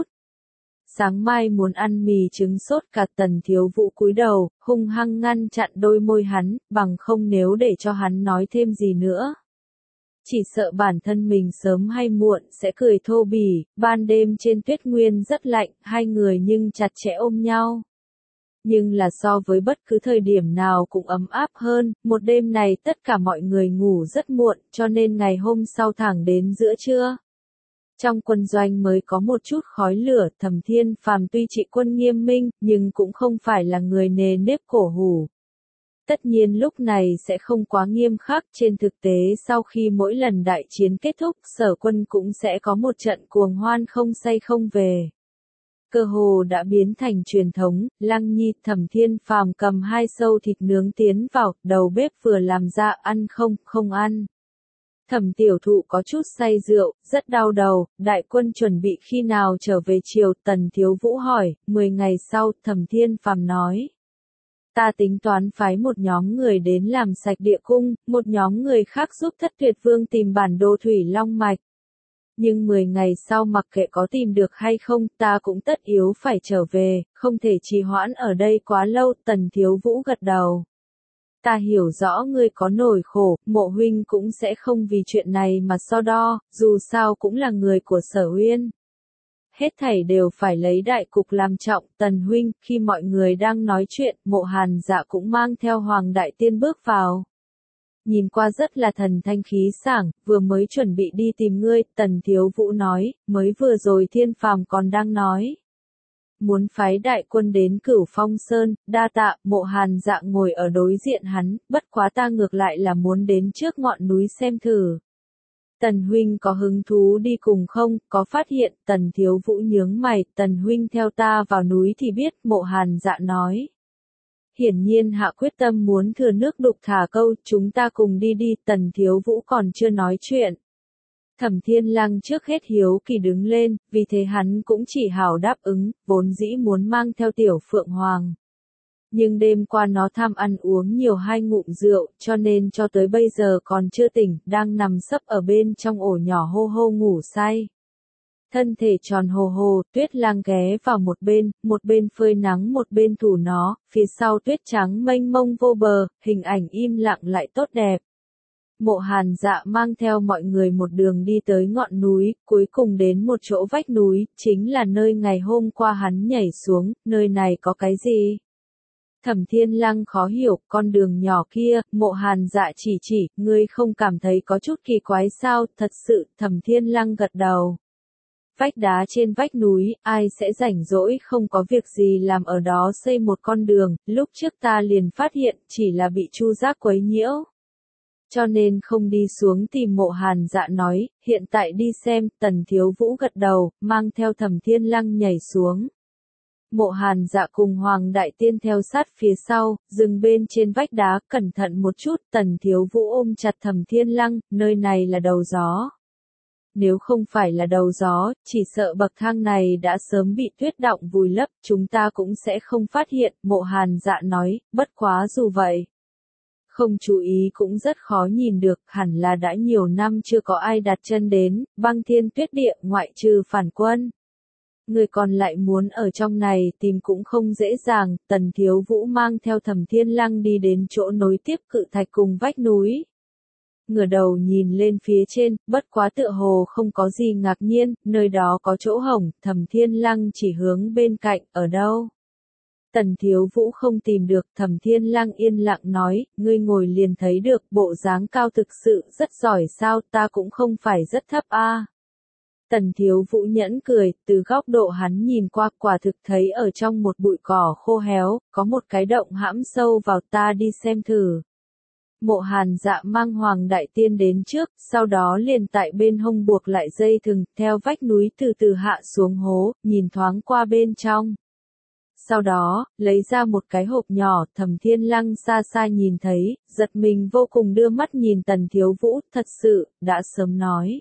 Sáng mai muốn ăn mì trứng sốt cả. Tần Thiếu Vũ cúi đầu, hung hăng ngăn chặn đôi môi hắn, bằng không nếu để cho hắn nói thêm gì nữa. Chỉ sợ bản thân mình sớm hay muộn sẽ cười thô bỉ. Ban đêm trên tuyết nguyên rất lạnh, hai người nhưng chặt chẽ ôm nhau. Nhưng là so với bất cứ thời điểm nào cũng ấm áp hơn, một đêm này tất cả mọi người ngủ rất muộn, cho nên ngày hôm sau thẳng đến giữa trưa. Trong quân doanh mới có một chút khói lửa. Thẩm Thiên Phàm tuy trị quân nghiêm minh, nhưng cũng không phải là người nề nếp cổ hủ. Tất nhiên lúc này sẽ không quá nghiêm khắc, trên thực tế sau khi mỗi lần đại chiến kết thúc, Sở Quân cũng sẽ có một trận cuồng hoan không say không về. Cơ hồ đã biến thành truyền thống. Lăng Nhi, Thẩm Thiên Phàm cầm 2 sâu thịt nướng tiến vào, đầu bếp vừa làm ra, ăn không ăn. Thẩm Tiểu Thụ có chút say rượu, rất đau đầu. Đại quân chuẩn bị khi nào trở về chiều? Tần Thiếu Vũ hỏi. 10 ngày sau, Thẩm Thiên Phàm nói. Ta tính toán phái một nhóm người đến làm sạch địa cung, một nhóm người khác giúp Thất Tuyệt Vương tìm bản đồ thủy long mạch. Nhưng 10 ngày sau mặc kệ có tìm được hay không, ta cũng tất yếu phải trở về, không thể trì hoãn ở đây quá lâu. Tần Thiếu Vũ gật đầu. Ta hiểu rõ ngươi có nỗi khổ, Mộ huynh cũng sẽ không vì chuyện này mà so đo, dù sao cũng là người của Sở Uyên. Hết thảy đều phải lấy đại cục làm trọng. Tần huynh, khi mọi người đang nói chuyện, Mộ Hàn Dạ cũng mang theo Hoàng Đại Tiên bước vào. Nhìn qua rất là thần thanh khí sảng, vừa mới chuẩn bị đi tìm ngươi. Tần Thiếu Vũ nói, mới vừa rồi Thiên Phàm còn đang nói. Muốn phái đại quân đến Cửu Phong Sơn, đa tạ. Mộ Hàn Dạ ngồi ở đối diện hắn, bất quá ta ngược lại là muốn đến trước ngọn núi xem thử. Tần huynh có hứng thú đi cùng không? Có phát hiện? Tần Thiếu Vũ nhướng mày, Tần huynh theo ta vào núi thì biết. Mộ Hàn Dạ nói. Hiển nhiên hạ quyết tâm muốn thừa nước đục thả câu, chúng ta cùng đi đi. Tần Thiếu Vũ còn chưa nói chuyện. Thẩm Thiên Lăng trước hết hiếu kỳ đứng lên, vì thế hắn cũng chỉ hảo đáp ứng, vốn dĩ muốn mang theo Tiểu Phượng Hoàng. Nhưng đêm qua nó tham ăn uống nhiều 2 ngụm rượu, cho nên cho tới bây giờ còn chưa tỉnh, đang nằm sấp ở bên trong ổ nhỏ hô hô ngủ say. Thân thể tròn hồ hồ, Tuyết Lang ghé vào một bên phơi nắng một bên thủ nó, phía sau tuyết trắng mênh mông vô bờ, hình ảnh im lặng lại tốt đẹp. Mộ Hàn Dạ mang theo mọi người một đường đi tới ngọn núi, cuối cùng đến một chỗ vách núi, chính là nơi ngày hôm qua hắn nhảy xuống, nơi này có cái gì? Thẩm Thiên Lăng khó hiểu, con đường nhỏ kia, Mộ Hàn Dạ chỉ, ngươi không cảm thấy có chút kỳ quái sao, thật sự, Thẩm Thiên Lăng gật đầu. Vách đá trên vách núi, ai sẽ rảnh rỗi không có việc gì làm ở đó xây một con đường, lúc trước ta liền phát hiện, chỉ là bị Chu Giác quấy nhiễu. Cho nên không đi xuống tìm. Mộ Hàn Dạ nói, hiện tại đi xem. Tần Thiếu Vũ gật đầu, mang theo Thẩm Thiên Lăng nhảy xuống. Mộ Hàn Dạ cùng Hoàng Đại Tiên theo sát phía sau, dừng bên trên vách đá, cẩn thận một chút. Tần Thiếu Vũ ôm chặt Thẩm Thiên Lăng, nơi này là đầu gió. Nếu không phải là đầu gió, chỉ sợ bậc thang này đã sớm bị tuyết đọng vùi lấp, chúng ta cũng sẽ không phát hiện. Mộ Hàn Dạ nói, bất quá dù vậy. Không chú ý cũng rất khó nhìn được, hẳn là đã nhiều năm chưa có ai đặt chân đến, băng thiên tuyết địa ngoại trừ Phản Quân. Người còn lại muốn ở trong này tìm cũng không dễ dàng. Tần Thiếu Vũ mang theo Thẩm Thiên Lăng đi đến chỗ nối tiếp cự thạch cùng vách núi. Ngửa đầu nhìn lên phía trên, bất quá tựa hồ không có gì ngạc nhiên, nơi đó có chỗ hổng. Thẩm Thiên Lăng chỉ hướng bên cạnh, ở đâu? Tần Thiếu Vũ không tìm được. Thẩm Thiên Lăng yên lặng nói, ngươi ngồi liền thấy được, bộ dáng cao thực sự rất giỏi sao, ta cũng không phải rất thấp a. Tần Thiếu Vũ nhẫn cười, từ góc độ hắn nhìn qua, quả thực thấy ở trong một bụi cỏ khô héo, có một cái động hãm sâu vào, ta đi xem thử. Mộ Hàn Dạ mang Hoàng Đại Tiên đến trước, sau đó liền tại bên hông buộc lại dây thừng, theo vách núi từ từ hạ xuống hố, nhìn thoáng qua bên trong. Sau đó, lấy ra một cái hộp nhỏ. Thẩm Thiên Lăng xa xa nhìn thấy, giật mình vô cùng, đưa mắt nhìn Tần Thiếu Vũ, thật sự, đã sớm nói.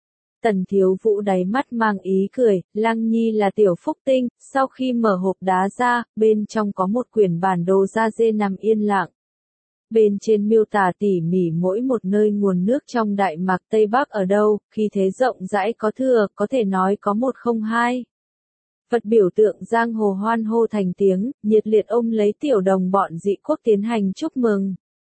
Tần Thiếu Vũ đáy mắt mang ý cười, Lăng Nhi là tiểu phúc tinh. Sau khi mở hộp đá ra, bên trong có một quyển bản đồ da dê nằm yên lặng. Bên trên miêu tả tỉ mỉ mỗi một nơi nguồn nước trong Đại Mạc Tây Bắc ở đâu, khi thế rộng rãi có thừa, có thể nói có một không hai. Vật biểu tượng giang hồ hoan hô thành tiếng, nhiệt liệt ôm lấy tiểu đồng bọn dị quốc tiến hành chúc mừng.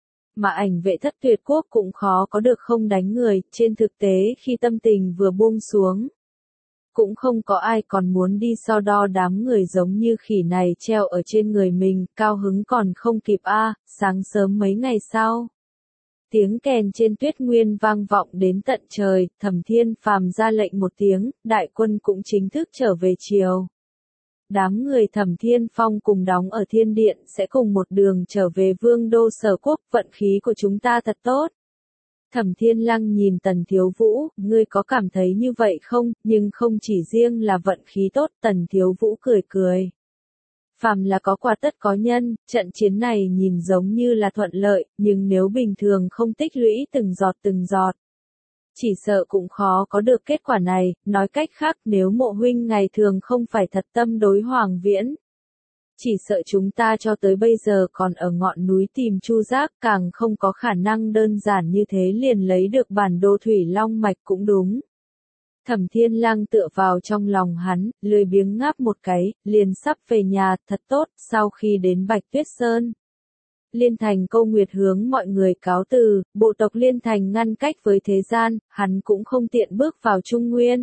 Mà ảnh Vệ Thất Tuyệt Quốc cũng khó có được không đánh người, trên thực tế khi tâm tình vừa buông xuống. Cũng không có ai còn muốn đi so đo đám người giống như khỉ này treo ở trên người mình, cao hứng còn không kịp a. Sáng sớm mấy ngày sau. Tiếng kèn trên tuyết nguyên vang vọng đến tận trời, Thẩm Thiên Phàm ra lệnh một tiếng, đại quân cũng chính thức trở về chiều. Đám người Thẩm Thiên Phong cùng đóng ở Thiên Điện sẽ cùng một đường trở về Vương đô Sở Quốc, vận khí của chúng ta thật tốt. Thẩm Thiên Lăng nhìn Tần Thiếu Vũ, ngươi có cảm thấy như vậy không, nhưng không chỉ riêng là vận khí tốt. Tần Thiếu Vũ cười cười. Phàm là có quả tất có nhân, trận chiến này nhìn giống như là thuận lợi, nhưng nếu bình thường không tích lũy từng giọt, chỉ sợ cũng khó có được kết quả này. Nói cách khác, nếu Mộ huynh ngày thường không phải thật tâm đối Hoàng Viễn, chỉ sợ chúng ta cho tới bây giờ còn ở ngọn núi tìm Chu Giác, càng không có khả năng đơn giản như thế liền lấy được bản đồ Thủy Long Mạch cũng đúng. Thẩm Thiên Lăng tựa vào trong lòng hắn, lười biếng ngáp một cái, liền sắp về nhà. Thật tốt. Sau khi đến Bạch Tuyết Sơn, Liên Thành Câu Nguyệt hướng mọi người cáo từ, bộ tộc Liên Thành ngăn cách với thế gian, hắn cũng không tiện bước vào Trung Nguyên.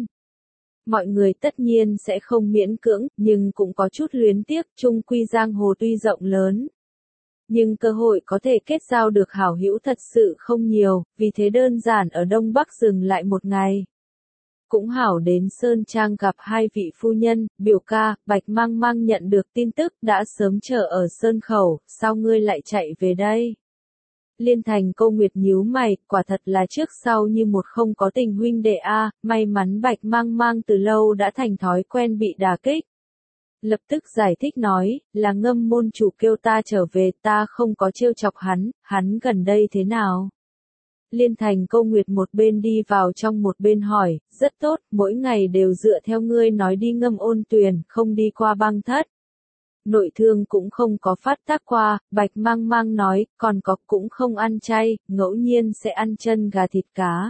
Mọi người tất nhiên sẽ không miễn cưỡng, nhưng cũng có chút luyến tiếc. Trung quy giang hồ tuy rộng lớn, nhưng cơ hội có thể kết giao được hảo hữu thật sự không nhiều, vì thế đơn giản ở Đông Bắc dừng lại một ngày. Cũng hảo đến Sơn Trang gặp hai vị phu nhân. Biểu ca, Bạch Mang Mang nhận được tin tức, đã sớm chờ ở Sơn Khẩu, sao ngươi lại chạy về đây? Liên Thành Câu Nguyệt nhíu mày, quả thật là trước sau như một không có tình huynh đệ a. May mắn Bạch Mang Mang từ lâu đã thành thói quen bị đả kích. Lập tức giải thích nói, là Ngâm môn chủ kêu ta trở về, ta không có trêu chọc hắn gần đây thế nào? Liên Thành Câu Nguyệt một bên đi vào trong một bên hỏi, rất tốt, mỗi ngày đều dựa theo ngươi nói đi Ngâm Ôn Tuyền, không đi qua Băng Thất. Nội thương cũng không có phát tác qua, Bạch Mang Mang nói, còn có cũng không ăn chay, ngẫu nhiên sẽ ăn chân gà thịt cá.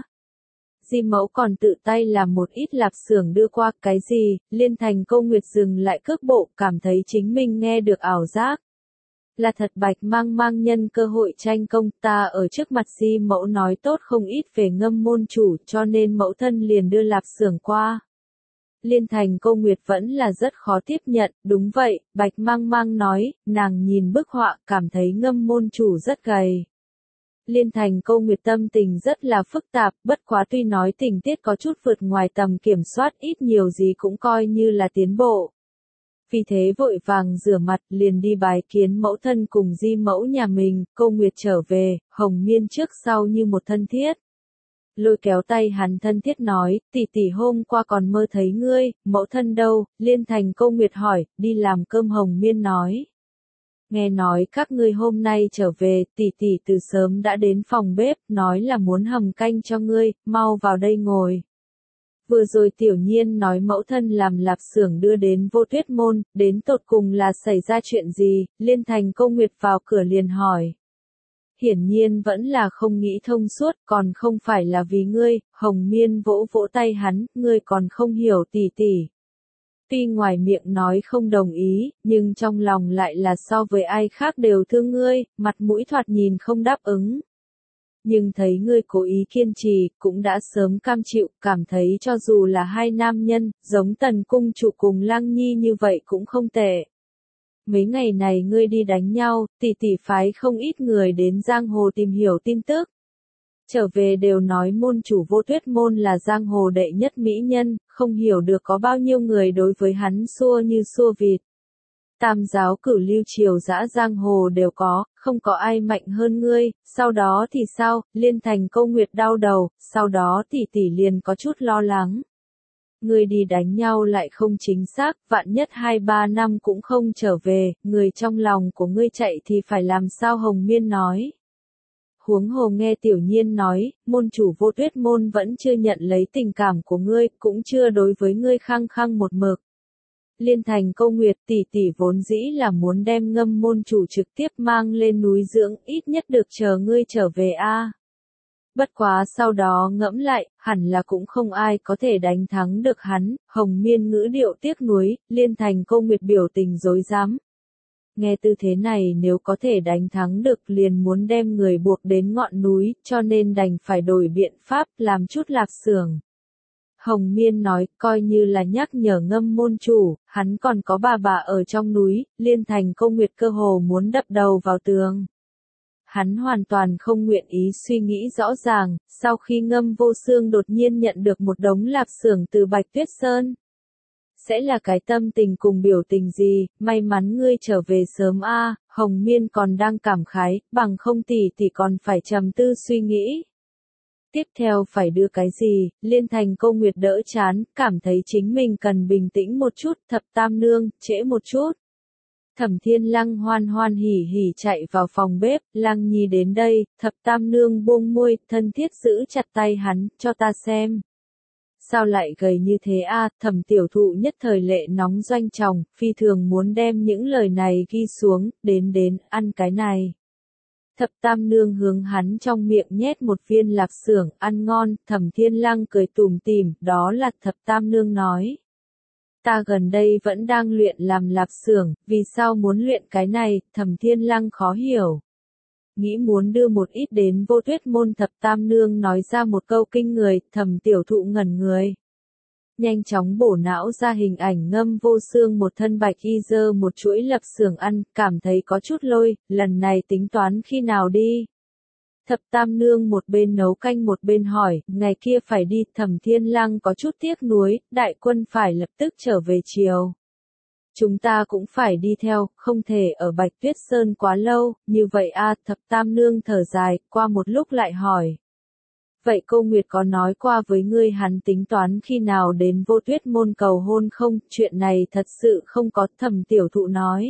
Di Mẫu còn tự tay làm một ít lạp xưởng đưa qua, cái gì, Liên Thành Câu Nguyệt dừng lại cước bộ, cảm thấy chính mình nghe được ảo giác. Là thật Bạch Mang Mang nhân cơ hội tranh công, ta ở trước mặt Di Mẫu nói tốt không ít về Ngâm môn chủ, cho nên mẫu thân liền đưa lạp xưởng qua. Liên Thành Câu Nguyệt vẫn là rất khó tiếp nhận, đúng vậy, Bạch Mang Mang nói, nàng nhìn bức họa, cảm thấy Ngâm môn chủ rất gầy. Liên Thành Câu Nguyệt tâm tình rất là phức tạp, bất quá tuy nói tình tiết có chút vượt ngoài tầm kiểm soát, ít nhiều gì cũng coi như là tiến bộ. Vì thế vội vàng rửa mặt, liền đi bái kiến mẫu thân cùng Di Mẫu nhà mình, Câu Nguyệt trở về, Hồng Miên trước sau như một thân thiết. Lôi kéo tay hắn thân thiết nói, tỷ tỷ hôm qua còn mơ thấy ngươi, mẫu thân đâu, Liên Thành Câu Nguyệt hỏi, đi làm cơm. Hồng Miên nói. Nghe nói các ngươi hôm nay trở về, tỷ tỷ từ sớm đã đến phòng bếp, nói là muốn hầm canh cho ngươi, mau vào đây ngồi. Vừa rồi Tiểu Nhiên nói mẫu thân làm lạp xưởng đưa đến Vô Tuyết Môn, đến tột cùng là xảy ra chuyện gì, Liên Thành Câu Nguyệt vào cửa liền hỏi. Hiển nhiên vẫn là không nghĩ thông suốt, còn không phải là vì ngươi, Hồng Miên vỗ vỗ tay hắn, ngươi còn không hiểu tỷ tỷ. Tuy ngoài miệng nói không đồng ý, nhưng trong lòng lại là so với ai khác đều thương ngươi, mặt mũi thoạt nhìn không đáp ứng. Nhưng thấy ngươi cố ý kiên trì, cũng đã sớm cam chịu, cảm thấy cho dù là hai nam nhân, giống Tần Cung Chủ cùng Lăng Nhi như vậy cũng không tệ. Mấy ngày này ngươi đi đánh nhau, tỷ tỷ phái không ít người đến giang hồ tìm hiểu tin tức. Trở về đều nói môn chủ Vô Tuyết Môn là giang hồ đệ nhất mỹ nhân, không hiểu được có bao nhiêu người đối với hắn xua như xua vịt. Tam giáo cửu lưu triều dã giang hồ đều có, không có ai mạnh hơn ngươi, sau đó thì sao, Liên Thành Câu Nguyệt đau đầu, sau đó tỷ tỷ liền có chút lo lắng. Ngươi đi đánh nhau lại không chính xác, vạn nhất 2-3 năm cũng không trở về, người trong lòng của ngươi chạy thì phải làm sao? Hồng Miên nói. Huống hồ nghe Tiểu Nhiên nói, môn chủ Vô Tuyết Môn vẫn chưa nhận lấy tình cảm của ngươi, cũng chưa đối với ngươi khăng khăng một mực. Liên Thành Câu Nguyệt tỷ tỷ vốn dĩ là muốn đem Ngâm môn chủ trực tiếp mang lên núi dưỡng, ít nhất được chờ ngươi trở về a. Bất quá sau đó ngẫm lại, hẳn là cũng không ai có thể đánh thắng được hắn, Hồng Miên ngữ điệu tiếc nuối, Liên Thành Câu Nguyệt biểu tình rối rắm. Nghe tư thế này nếu có thể đánh thắng được liền muốn đem người buộc đến ngọn núi, cho nên đành phải đổi biện pháp, làm chút lạp xưởng. Hồng Miên nói, coi như là nhắc nhở Ngâm môn chủ, hắn còn có bà ở trong núi, Liên Thành Câu Nguyệt cơ hồ muốn đập đầu vào tường. Hắn hoàn toàn không nguyện ý suy nghĩ rõ ràng, sau khi Ngâm Vô Xương đột nhiên nhận được một đống lạp xưởng từ Bạch Tuyết Sơn. Sẽ là cái tâm tình cùng biểu tình gì, may mắn ngươi trở về sớm a. Hồng Miên còn đang cảm khái, bằng không tỷ tỷ còn phải trầm tư suy nghĩ. Tiếp theo phải đưa cái gì, Liên Thành Câu Nguyệt đỡ chán, cảm thấy chính mình cần bình tĩnh một chút, Thập Tam Nương, trễ một chút. Thẩm Thiên Lăng hoan hoan hỉ hỉ chạy vào phòng bếp, Lăng Nhi đến đây, Thập Tam Nương buông môi, thân thiết giữ chặt tay hắn, cho ta xem. Sao lại gầy như thế a? Thẩm Tiểu Thụ nhất thời lệ nóng doanh trọng, phi thường muốn đem những lời này ghi xuống, đến, ăn cái này. Thập Tam Nương hướng hắn trong miệng nhét một viên lạp xưởng, ăn ngon, Thẩm Thiên Lăng cười tủm tỉm, đó là Thập Tam Nương nói. Ta gần đây vẫn đang luyện làm lạp xưởng, vì sao muốn luyện cái này, Thẩm Thiên Lăng khó hiểu. Nghĩ muốn đưa một ít đến Vô Tuyết Môn. Thập Tam Nương nói ra một câu kinh người, Thẩm Tiểu Thụ ngẩn người. Nhanh chóng bổ não ra hình ảnh Ngâm Vô Xương một thân bạch y dơ một chuỗi lạp xưởng ăn, cảm thấy có chút lôi, lần này tính toán khi nào đi. Thập Tam Nương một bên nấu canh một bên hỏi, ngày kia phải đi, Thẩm Thiên Lăng có chút tiếc nuối, đại quân phải lập tức trở về chiều. Chúng ta cũng phải đi theo, không thể ở Bạch Tuyết Sơn quá lâu, như vậy a. Thập Tam Nương thở dài, qua một lúc lại hỏi. Vậy Câu Nguyệt có nói qua với ngươi hắn tính toán khi nào đến Vô Tuyết Môn cầu hôn không? Chuyện này thật sự không có. Thẩm Tiểu Thụ nói.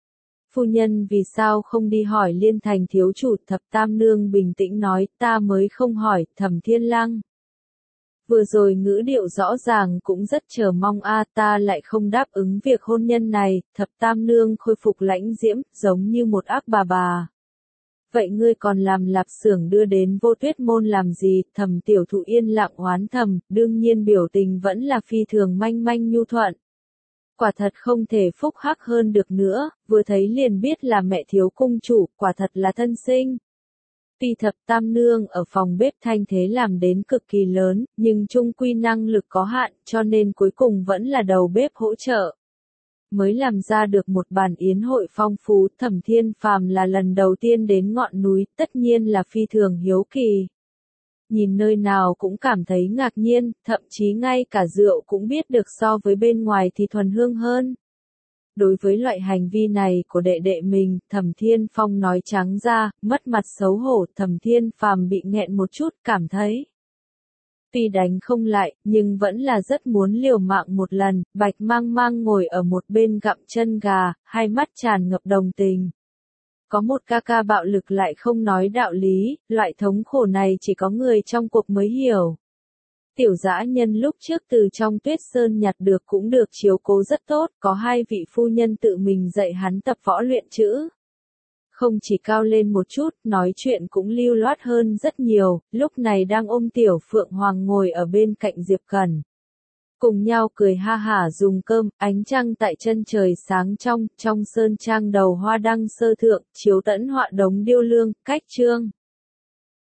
Phu nhân vì sao không đi hỏi Liên Thành thiếu chủ? Thập Tam Nương bình tĩnh nói, ta mới không hỏi, Thẩm Thiên Lăng. Vừa rồi ngữ điệu rõ ràng cũng rất chờ mong ta lại không đáp ứng việc hôn nhân này, thập tam nương khôi phục lãnh diễm, giống như một ác bà. Vậy ngươi còn làm lạp xưởng đưa đến Vô Tuyết môn làm gì? Thẩm Tiểu Thụ yên lặng oán thầm, đương nhiên biểu tình vẫn là phi thường manh manh nhu thuận. Quả thật không thể phúc hắc hơn được nữa, vừa thấy liền biết là mẹ thiếu cung chủ, quả thật là thân sinh. Tuy thập tam nương ở phòng bếp thanh thế làm đến cực kỳ lớn, nhưng chung quy năng lực có hạn, cho nên cuối cùng vẫn là đầu bếp hỗ trợ. Mới làm ra được một bàn yến hội phong phú. Thẩm Thiên Phàm là lần đầu tiên đến ngọn núi, tất nhiên là phi thường hiếu kỳ. Nhìn nơi nào cũng cảm thấy ngạc nhiên, thậm chí ngay cả rượu cũng biết được so với bên ngoài thì thuần hương hơn. Đối với loại hành vi này của đệ đệ mình, Thẩm Thiên Phong nói trắng ra, mất mặt xấu hổ. Thẩm Thiên Phàm bị nghẹn một chút, cảm thấy tuy đánh không lại, nhưng vẫn là rất muốn liều mạng một lần. Bạch Mang Mang ngồi ở một bên gặm chân gà, hai mắt tràn ngập đồng tình. Có một ca ca bạo lực lại không nói đạo lý, loại thống khổ này chỉ có người trong cuộc mới hiểu. Tiểu dã nhân lúc trước từ trong Tuyết Sơn nhặt được cũng được chiếu cố rất tốt, có hai vị phu nhân tự mình dạy hắn tập võ luyện chữ. Không chỉ cao lên một chút, nói chuyện cũng lưu loát hơn rất nhiều, lúc này đang ôm Tiểu Phượng Hoàng ngồi ở bên cạnh Diệp Cẩn. Cùng nhau cười ha hả dùng cơm, ánh trăng tại chân trời sáng trong sơn trang đầu hoa đăng sơ thượng, chiếu tẫn họa đống điêu lương, cách chương.